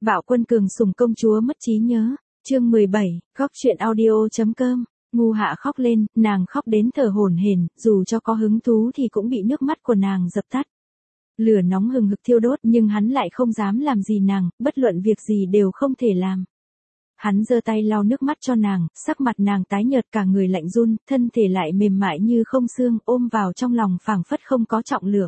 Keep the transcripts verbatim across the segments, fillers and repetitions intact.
Bạo quân cường sủng công chúa mất trí nhớ, chương mười bảy, góc truyện audio.com, Ngu Hạ khóc lên, nàng khóc đến thở hổn hển, dù cho có hứng thú thì cũng bị nước mắt của nàng dập tắt. Lửa nóng hừng hực thiêu đốt nhưng hắn lại không dám làm gì nàng, bất luận việc gì đều không thể làm. Hắn giơ tay lau nước mắt cho nàng, sắc mặt nàng tái nhợt cả người lạnh run, thân thể lại mềm mại như không xương, ôm vào trong lòng phảng phất không có trọng lượng.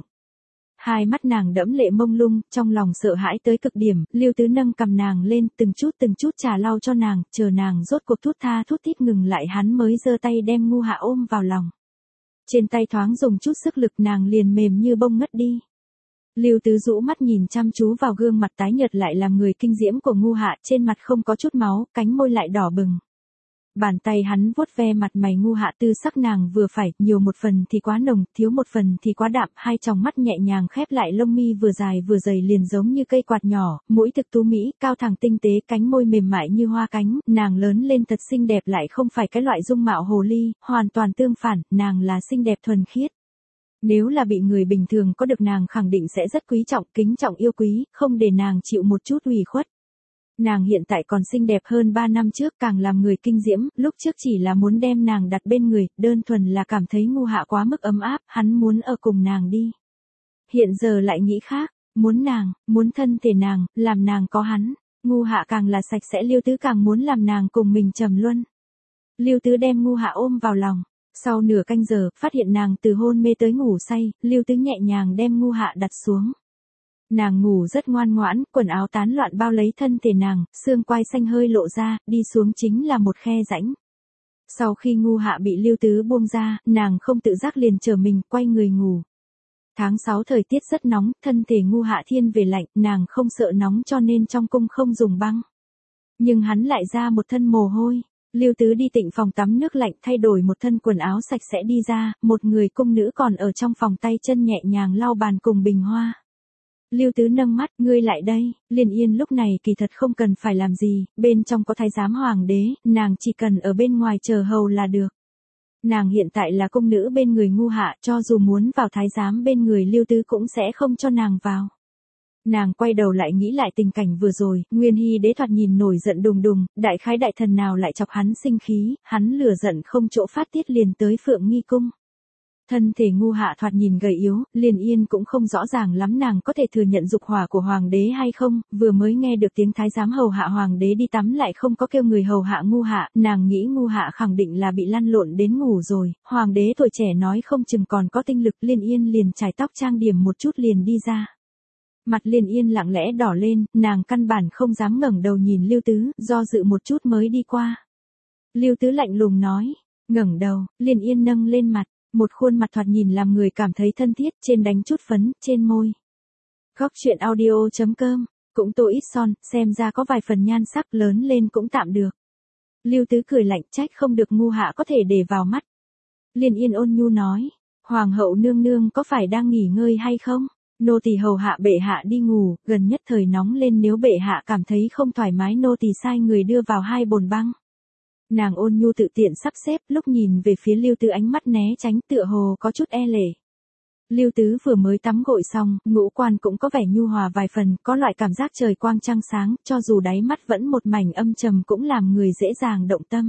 Hai mắt nàng đẫm lệ mông lung, trong lòng sợ hãi tới cực điểm, Lưu Tứ nâng cầm nàng lên, từng chút từng chút trà lau cho nàng, chờ nàng rốt cuộc thút tha thút thít ngừng lại hắn mới giơ tay đem Ngu Hạ ôm vào lòng. Trên tay thoáng dùng chút sức lực nàng liền mềm như bông ngất đi. Lưu Tứ rũ mắt nhìn chăm chú vào gương mặt tái nhợt lại làm người kinh diễm của Ngu Hạ, trên mặt không có chút máu, cánh môi lại đỏ bừng. Bàn tay hắn vuốt ve mặt mày Ngu Hạ, tư sắc nàng vừa phải, nhiều một phần thì quá nồng, thiếu một phần thì quá đạm, hai tròng mắt nhẹ nhàng khép lại, lông mi vừa dài vừa dày liền giống như cây quạt nhỏ, mũi thực tú mỹ, cao thẳng tinh tế, cánh môi mềm mại như hoa cánh, nàng lớn lên thật xinh đẹp lại không phải cái loại dung mạo hồ ly, hoàn toàn tương phản, nàng là xinh đẹp thuần khiết. Nếu là bị người bình thường có được nàng khẳng định sẽ rất quý trọng, kính trọng yêu quý, không để nàng chịu một chút ủy khuất. Nàng hiện tại còn xinh đẹp hơn ba năm trước, càng làm người kinh diễm, lúc trước chỉ là muốn đem nàng đặt bên người, đơn thuần là cảm thấy Ngu Hạ quá mức ấm áp, hắn muốn ở cùng nàng đi. Hiện giờ lại nghĩ khác, muốn nàng, muốn thân thể nàng, làm nàng có hắn, Ngu Hạ càng là sạch sẽ, Lưu Tứ càng muốn làm nàng cùng mình trầm luân. Lưu Tứ đem Ngu Hạ ôm vào lòng, sau nửa canh giờ, phát hiện nàng từ hôn mê tới ngủ say, Lưu Tứ nhẹ nhàng đem Ngu Hạ đặt xuống. Nàng ngủ rất ngoan ngoãn, quần áo tán loạn bao lấy thân thể nàng, xương quai xanh hơi lộ ra, đi xuống chính là một khe rãnh. Sau khi Ngu Hạ bị Lưu Tứ buông ra, nàng không tự giác liền trở mình, quay người ngủ. Tháng sáu thời tiết rất nóng, thân thể Ngu Hạ thiên về lạnh, nàng không sợ nóng cho nên trong cung không dùng băng. Nhưng hắn lại ra một thân mồ hôi. Lưu Tứ đi tịnh phòng tắm nước lạnh thay đổi một thân quần áo sạch sẽ đi ra, một người cung nữ còn ở trong phòng tay chân nhẹ nhàng lau bàn cùng bình hoa. Lưu Tứ nâng mắt, ngươi lại đây, Liên Yên lúc này kỳ thật không cần phải làm gì, bên trong có thái giám hoàng đế, nàng chỉ cần ở bên ngoài chờ hầu là được. Nàng hiện tại là cung nữ bên người Ngu Hạ, cho dù muốn vào thái giám bên người Lưu Tứ cũng sẽ không cho nàng vào. Nàng quay đầu lại nghĩ lại tình cảnh vừa rồi, Nguyên Hy đế thoạt nhìn nổi giận đùng đùng, đại khái đại thần nào lại chọc hắn sinh khí, hắn lửa giận không chỗ phát tiết liền tới Phượng Nghi cung. Thân thể Ngu Hạ thoạt nhìn gầy yếu, Liên Yên cũng không rõ ràng lắm nàng có thể thừa nhận dục hỏa của hoàng đế hay không, vừa mới nghe được tiếng thái giám hầu hạ hoàng đế đi tắm lại không có kêu người hầu hạ Ngu Hạ, nàng nghĩ Ngu Hạ khẳng định là bị lăn lộn đến ngủ rồi, hoàng đế tuổi trẻ nói không chừng còn có tinh lực, Liên Yên liền chải tóc trang điểm một chút liền đi ra. Mặt Liên Yên lặng lẽ đỏ lên, nàng căn bản không dám ngẩng đầu nhìn Lưu Tứ, do dự một chút mới đi qua. Lưu Tứ lạnh lùng nói, ngẩng đầu, Liên Yên nâng lên mặt, một khuôn mặt thoạt nhìn làm người cảm thấy thân thiết, trên đánh chút phấn, trên môi. Góc truyện audio.com, cũng tô ít son, xem ra có vài phần nhan sắc, lớn lên cũng tạm được. Lưu Tứ cười lạnh, trách không được Ngu Hạ có thể để vào mắt. Liên Yên ôn nhu nói, hoàng hậu nương nương có phải đang nghỉ ngơi hay không? Nô tỳ hầu hạ bệ hạ đi ngủ, gần nhất thời nóng lên, nếu bệ hạ cảm thấy không thoải mái nô tỳ sai người đưa vào hai bồn băng. Nàng ôn nhu tự tiện sắp xếp, lúc nhìn về phía Lưu Tứ ánh mắt né tránh, tựa hồ có chút e lệ. Lưu Tứ vừa mới tắm gội xong, ngũ quan cũng có vẻ nhu hòa vài phần, có loại cảm giác trời quang trăng sáng, cho dù đáy mắt vẫn một mảnh âm trầm cũng làm người dễ dàng động tâm.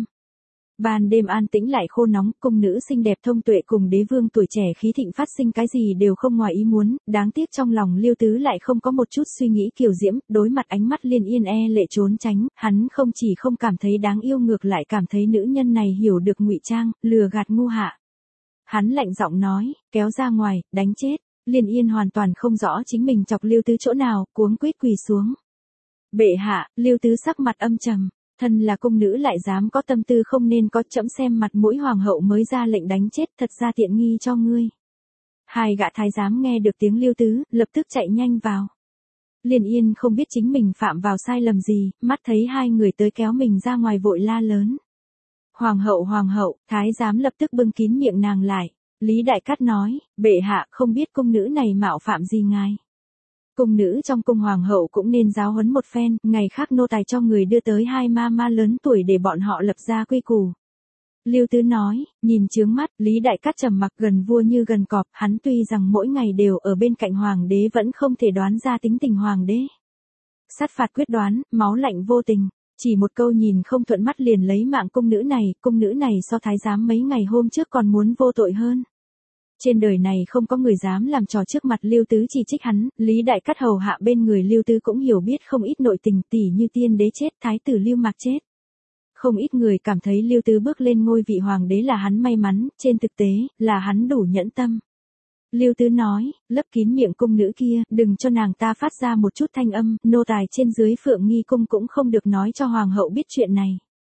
Ban đêm an tĩnh lại khô nóng, cung nữ xinh đẹp thông tuệ cùng đế vương tuổi trẻ khí thịnh phát sinh cái gì đều không ngoài ý muốn, đáng tiếc trong lòng Lưu Tứ lại không có một chút suy nghĩ kiều diễm, đối mặt ánh mắt Liên Yên e lệ trốn tránh, hắn không chỉ không cảm thấy đáng yêu ngược lại cảm thấy nữ nhân này hiểu được ngụy trang, lừa gạt Ngu Hạ. Hắn lạnh giọng nói, kéo ra ngoài, đánh chết, Liên Yên hoàn toàn không rõ chính mình chọc Lưu Tứ chỗ nào, cuống quýt quỳ xuống. Bệ hạ, Lưu Tứ sắc mặt âm trầm. Thân là cung nữ lại dám có tâm tư không nên có, trẫm xem mặt mũi hoàng hậu mới ra lệnh đánh chết, thật ra tiện nghi cho ngươi. Hai gã thái giám nghe được tiếng Lưu Tứ, lập tức chạy nhanh vào. Liên Yên không biết chính mình phạm vào sai lầm gì, mắt thấy hai người tới kéo mình ra ngoài vội la lớn. Hoàng hậu hoàng hậu, thái giám lập tức bưng kín miệng nàng lại. Lý Đại Cát nói, bệ hạ không biết cung nữ này mạo phạm gì ngài. Cung nữ trong cung hoàng hậu cũng nên giáo huấn một phen, ngày khác nô tài cho người đưa tới hai ma ma lớn tuổi để bọn họ lập ra quy củ. Lưu Tứ nói, nhìn chướng mắt, Lý Đại Cát trầm mặc gần vua như gần cọp, hắn tuy rằng mỗi ngày đều ở bên cạnh hoàng đế vẫn không thể đoán ra tính tình hoàng đế. sát phạt quyết đoán, máu lạnh vô tình. Chỉ một câu nhìn không thuận mắt liền lấy mạng cung nữ này, cung nữ này so thái giám mấy ngày hôm trước còn muốn vô tội hơn. Trên đời này không có người dám làm trò trước mặt Lưu Tứ chỉ trích hắn, Lý Đại Cát hầu hạ bên người Lưu Tứ cũng hiểu biết không ít nội tình, tỉ như tiên đế chết, thái tử Lưu Mạc chết. Không ít người cảm thấy Lưu Tứ bước lên ngôi vị hoàng đế là hắn may mắn, trên thực tế, là hắn đủ nhẫn tâm. Lưu Tứ nói, lấp kín miệng cung nữ kia, đừng cho nàng ta phát ra một chút thanh âm, nô tài trên dưới Phượng Nghi cung cũng không được nói cho hoàng hậu biết chuyện này.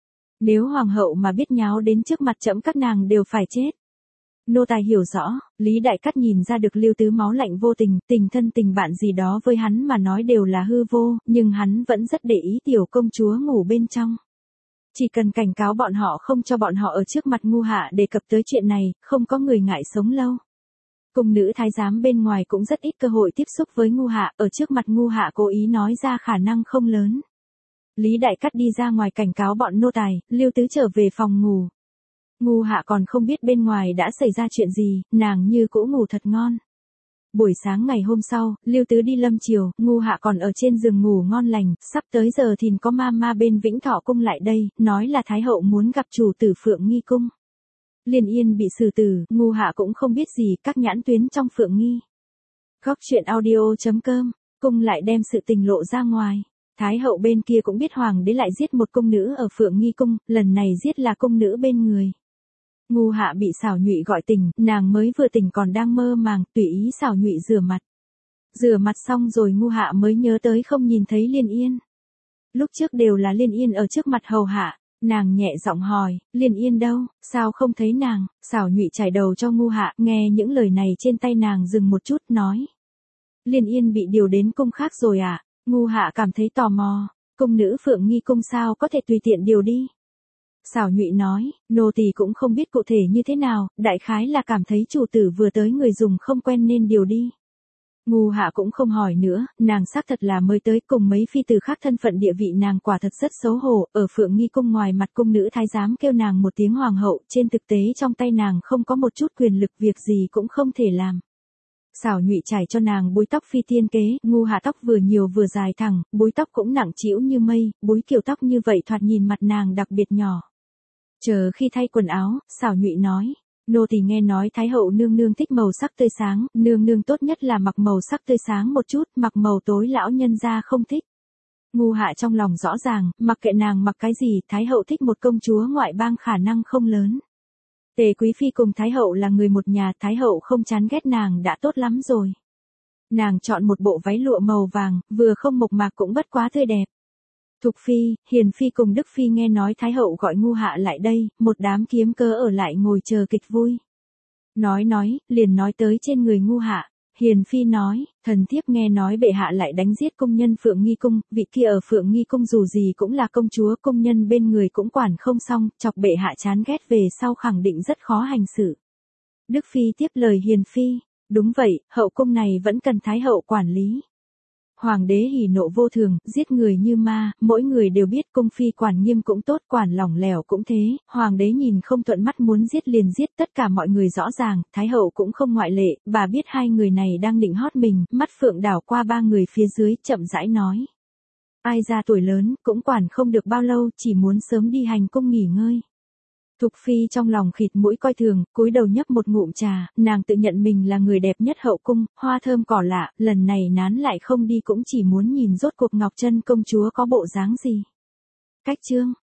Nếu hoàng hậu mà biết nháo đến trước mặt trẫm các nàng đều phải chết. Nô tài hiểu rõ, Lý Đại Cát nhìn ra được Lưu Tứ máu lạnh vô tình, tình thân tình bạn gì đó với hắn mà nói đều là hư vô, nhưng hắn vẫn rất để ý tiểu công chúa ngủ bên trong. Chỉ cần cảnh cáo bọn họ không cho bọn họ ở trước mặt ngu hạ đề cập tới chuyện này, không có người ngại sống lâu. Cung nữ thái giám bên ngoài cũng rất ít cơ hội tiếp xúc với ngu hạ, ở trước mặt ngu hạ cố ý nói ra khả năng không lớn. Lý Đại Cát đi ra ngoài cảnh cáo bọn nô tài, Lưu Tứ trở về phòng ngủ. Ngu hạ còn không biết bên ngoài đã xảy ra chuyện gì, nàng như cũ ngủ thật ngon. Buổi sáng ngày hôm sau, Lưu Tứ đi lâm chiều, ngu hạ còn ở trên giường ngủ ngon lành, sắp tới giờ thìn có ma ma bên Vĩnh Thọ cung lại đây, nói là Thái hậu muốn gặp chủ tử Phượng Nghi cung. Liên Yên bị xử tử, ngu hạ cũng không biết gì, các nhãn tuyến trong Phượng Nghi. Góc truyện audio chấm com, cung lại đem sự tình lộ ra ngoài. Thái hậu bên kia cũng biết hoàng đế lại giết một cung nữ ở Phượng Nghi cung, lần này giết là cung nữ bên người. Ngu hạ bị xảo nhụy gọi tỉnh, nàng mới vừa tỉnh còn đang mơ màng, tùy ý xảo nhụy rửa mặt. Rửa mặt xong rồi ngu hạ mới nhớ tới không nhìn thấy Liên Yên. Lúc trước đều là Liên Yên ở trước mặt hầu hạ, nàng nhẹ giọng hỏi, Liên Yên đâu, sao không thấy nàng, xảo nhụy chải đầu cho ngu hạ, nghe những lời này trên tay nàng dừng một chút, nói. Liên Yên bị điều đến cung khác rồi à, ngu hạ cảm thấy tò mò, cung nữ Phượng Nghi cung sao có thể tùy tiện điều đi. Xảo nhụy nói, nô tỳ cũng không biết cụ thể như thế nào, đại khái là cảm thấy chủ tử vừa tới người dùng không quen nên điều đi. Ngu hạ cũng không hỏi nữa, nàng xác thật là mới tới, cùng mấy phi tử khác thân phận địa vị nàng quả thật rất xấu hổ, ở Phượng Nghi cung ngoài mặt cung nữ thái giám kêu nàng một tiếng hoàng hậu, trên thực tế trong tay nàng không có một chút quyền lực, việc gì cũng không thể làm. Xảo nhụy trải cho nàng búi tóc phi tiên kế, ngu hạ tóc vừa nhiều vừa dài thẳng, búi tóc cũng nặng trĩu như mây, búi kiểu tóc như vậy thoạt nhìn mặt nàng đặc biệt nhỏ. Chờ khi thay quần áo, xảo nhụy nói, nô tỳ nghe nói Thái hậu nương nương thích màu sắc tươi sáng, nương nương tốt nhất là mặc màu sắc tươi sáng một chút, mặc màu tối lão nhân gia không thích. Ngu hạ trong lòng rõ ràng, mặc kệ nàng mặc cái gì, Thái hậu thích một công chúa ngoại bang khả năng không lớn. Tề Quý Phi cùng Thái hậu là người một nhà, Thái hậu không chán ghét nàng đã tốt lắm rồi. Nàng chọn một bộ váy lụa màu vàng, vừa không mộc mạc cũng bất quá tươi đẹp. Thục Phi, Hiền Phi cùng Đức Phi nghe nói Thái hậu gọi ngu hạ lại đây, một đám kiếm cớ ở lại ngồi chờ kịch vui. Nói nói, liền nói tới trên người ngu hạ. Hiền Phi nói, thần thiếp nghe nói bệ hạ lại đánh giết công nhân Phượng Nghi cung, vị kia ở Phượng Nghi cung dù gì cũng là công chúa, công nhân bên người cũng quản không xong, chọc bệ hạ chán ghét về sau khẳng định rất khó hành xử. Đức Phi tiếp lời Hiền Phi, đúng vậy, hậu cung này vẫn cần Thái hậu quản lý. Hoàng đế hỉ nộ vô thường, giết người như ma, mỗi người đều biết cung phi quản nghiêm cũng tốt, quản lỏng lẻo cũng thế, hoàng đế nhìn không thuận mắt muốn giết liền giết, tất cả mọi người rõ ràng, thái hậu cũng không ngoại lệ, bà biết hai người này đang định hót mình, mắt phượng đảo qua ba người phía dưới, chậm rãi nói. Ai ra tuổi lớn, cũng quản không được bao lâu, chỉ muốn sớm đi hành cung nghỉ ngơi. Thục Phi trong lòng khịt mũi coi thường, cúi đầu nhấp một ngụm trà, nàng tự nhận mình là người đẹp nhất hậu cung, hoa thơm cỏ lạ, lần này nán lại không đi cũng chỉ muốn nhìn rốt cuộc Ngọc Trân công chúa có bộ dáng gì. Cách chương